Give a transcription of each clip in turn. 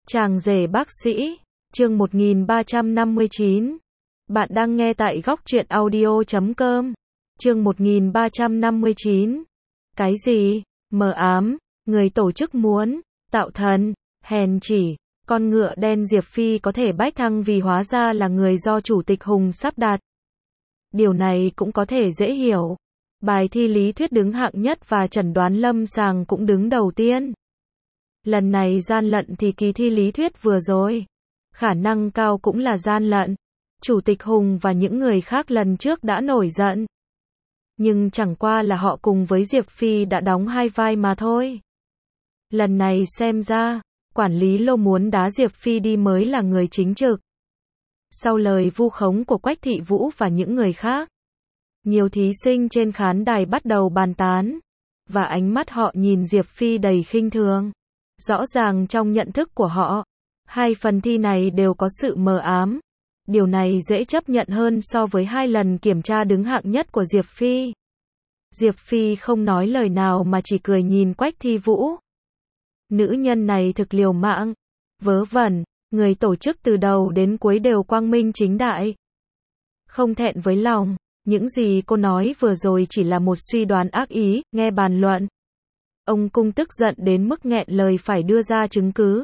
Chàng rể bác sĩ, chương 1359. Bạn đang nghe tại góc truyện audio.com. Chương 1359. Cái gì? Mờ ám, người tổ chức muốn tạo thần, hèn chỉ, con ngựa đen Diệp Phi có thể bách thăng vì hóa ra là người do Chủ tịch Hùng sắp đặt. Điều này cũng có thể dễ hiểu. Bài thi lý thuyết đứng hạng nhất và chẩn đoán lâm sàng cũng đứng đầu tiên. Lần này gian lận thì kỳ thi lý thuyết vừa rồi. Khả năng cao cũng là gian lận. Chủ tịch Hùng và những người khác lần trước đã nổi giận. Nhưng chẳng qua là họ cùng với Diệp Phi đã đóng hai vai mà thôi. Lần này xem ra, quản lý Lô muốn đá Diệp Phi đi mới là người chính trực. Sau lời vu khống của Quách Thị Vũ và những người khác, nhiều thí sinh trên khán đài bắt đầu bàn tán, và ánh mắt họ nhìn Diệp Phi đầy khinh thường. Rõ ràng trong nhận thức của họ, hai phần thi này đều có sự mờ ám. Điều này dễ chấp nhận hơn so với hai lần kiểm tra đứng hạng nhất của Diệp Phi. Diệp Phi không nói lời nào mà chỉ cười nhìn Quách Thị Vũ. Nữ nhân này thực liều mạng, vớ vẩn, người tổ chức từ đầu đến cuối đều quang minh chính đại. Không thẹn với lòng, những gì cô nói vừa rồi chỉ là một suy đoán ác ý, nghe bàn luận. Ông Cung tức giận đến mức nghẹn lời phải đưa ra chứng cứ.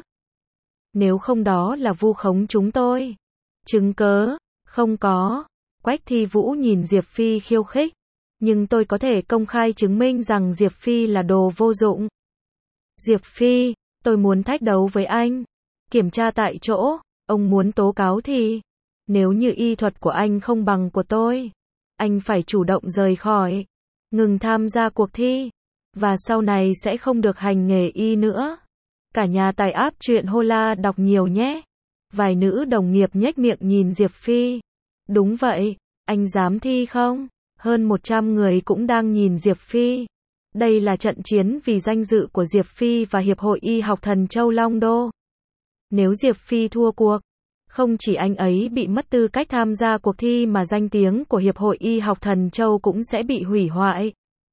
Nếu không đó là vu khống chúng tôi. Chứng cớ, không có. Quách Thị Vũ nhìn Diệp Phi khiêu khích. Nhưng tôi có thể công khai chứng minh rằng Diệp Phi là đồ vô dụng. Diệp Phi, tôi muốn thách đấu với anh. Kiểm tra tại chỗ, ông muốn tố cáo thì, nếu như y thuật của anh không bằng của tôi, anh phải chủ động rời khỏi, ngừng tham gia cuộc thi, và sau này sẽ không được hành nghề y nữa. Cả nhà tài áp truyện Hola đọc nhiều nhé. Vài nữ đồng nghiệp nhếch miệng nhìn Diệp Phi. Đúng vậy, anh dám thi không? Hơn 100 người cũng đang nhìn Diệp Phi. Đây là trận chiến vì danh dự của Diệp Phi và Hiệp hội Y học Thần Châu Long Đô. Nếu Diệp Phi thua cuộc, không chỉ anh ấy bị mất tư cách tham gia cuộc thi mà danh tiếng của Hiệp hội Y học Thần Châu cũng sẽ bị hủy hoại.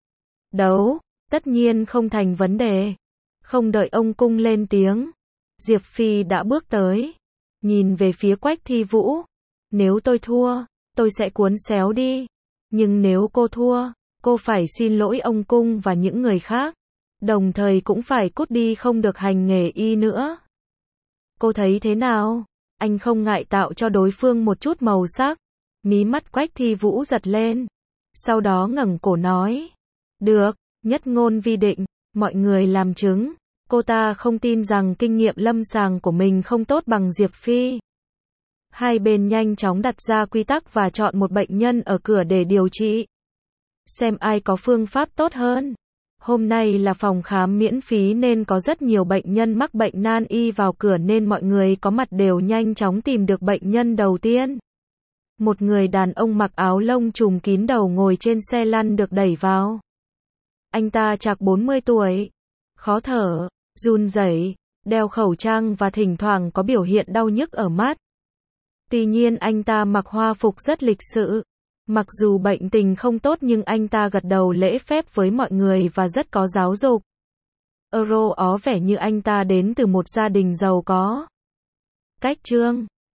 Đấu, tất nhiên không thành vấn đề. Không đợi ông Cung lên tiếng, Diệp Phi đã bước tới, nhìn về phía Quách Thị Vũ. Nếu tôi thua, tôi sẽ cuốn xéo đi. Nhưng nếu cô thua, cô phải xin lỗi ông Cung và những người khác. Đồng thời cũng phải cút đi không được hành nghề y nữa. Cô thấy thế nào? Anh không ngại tạo cho đối phương một chút màu sắc. Mí mắt Quách Thị Vũ giật lên. Sau đó ngẩng cổ nói. Được, nhất ngôn vi định, mọi người làm chứng. Cô ta không tin rằng kinh nghiệm lâm sàng của mình không tốt bằng Diệp Phi. Hai bên nhanh chóng đặt ra quy tắc và chọn một bệnh nhân ở cửa để điều trị. Xem ai có phương pháp tốt hơn. Hôm nay là phòng khám miễn phí nên có rất nhiều bệnh nhân mắc bệnh nan y vào cửa nên mọi người có mặt đều nhanh chóng tìm được bệnh nhân đầu tiên. Một người đàn ông mặc áo lông trùm kín đầu ngồi trên xe lăn được đẩy vào. Anh ta chạc 40 tuổi, khó thở, run rẩy, đeo khẩu trang và thỉnh thoảng có biểu hiện đau nhức ở mắt. Tuy nhiên anh ta mặc hoa phục rất lịch sự. Mặc dù bệnh tình không tốt nhưng anh ta gật đầu lễ phép với mọi người và rất có giáo dục. Euro ó vẻ như anh ta đến từ một gia đình giàu có. Cách trương,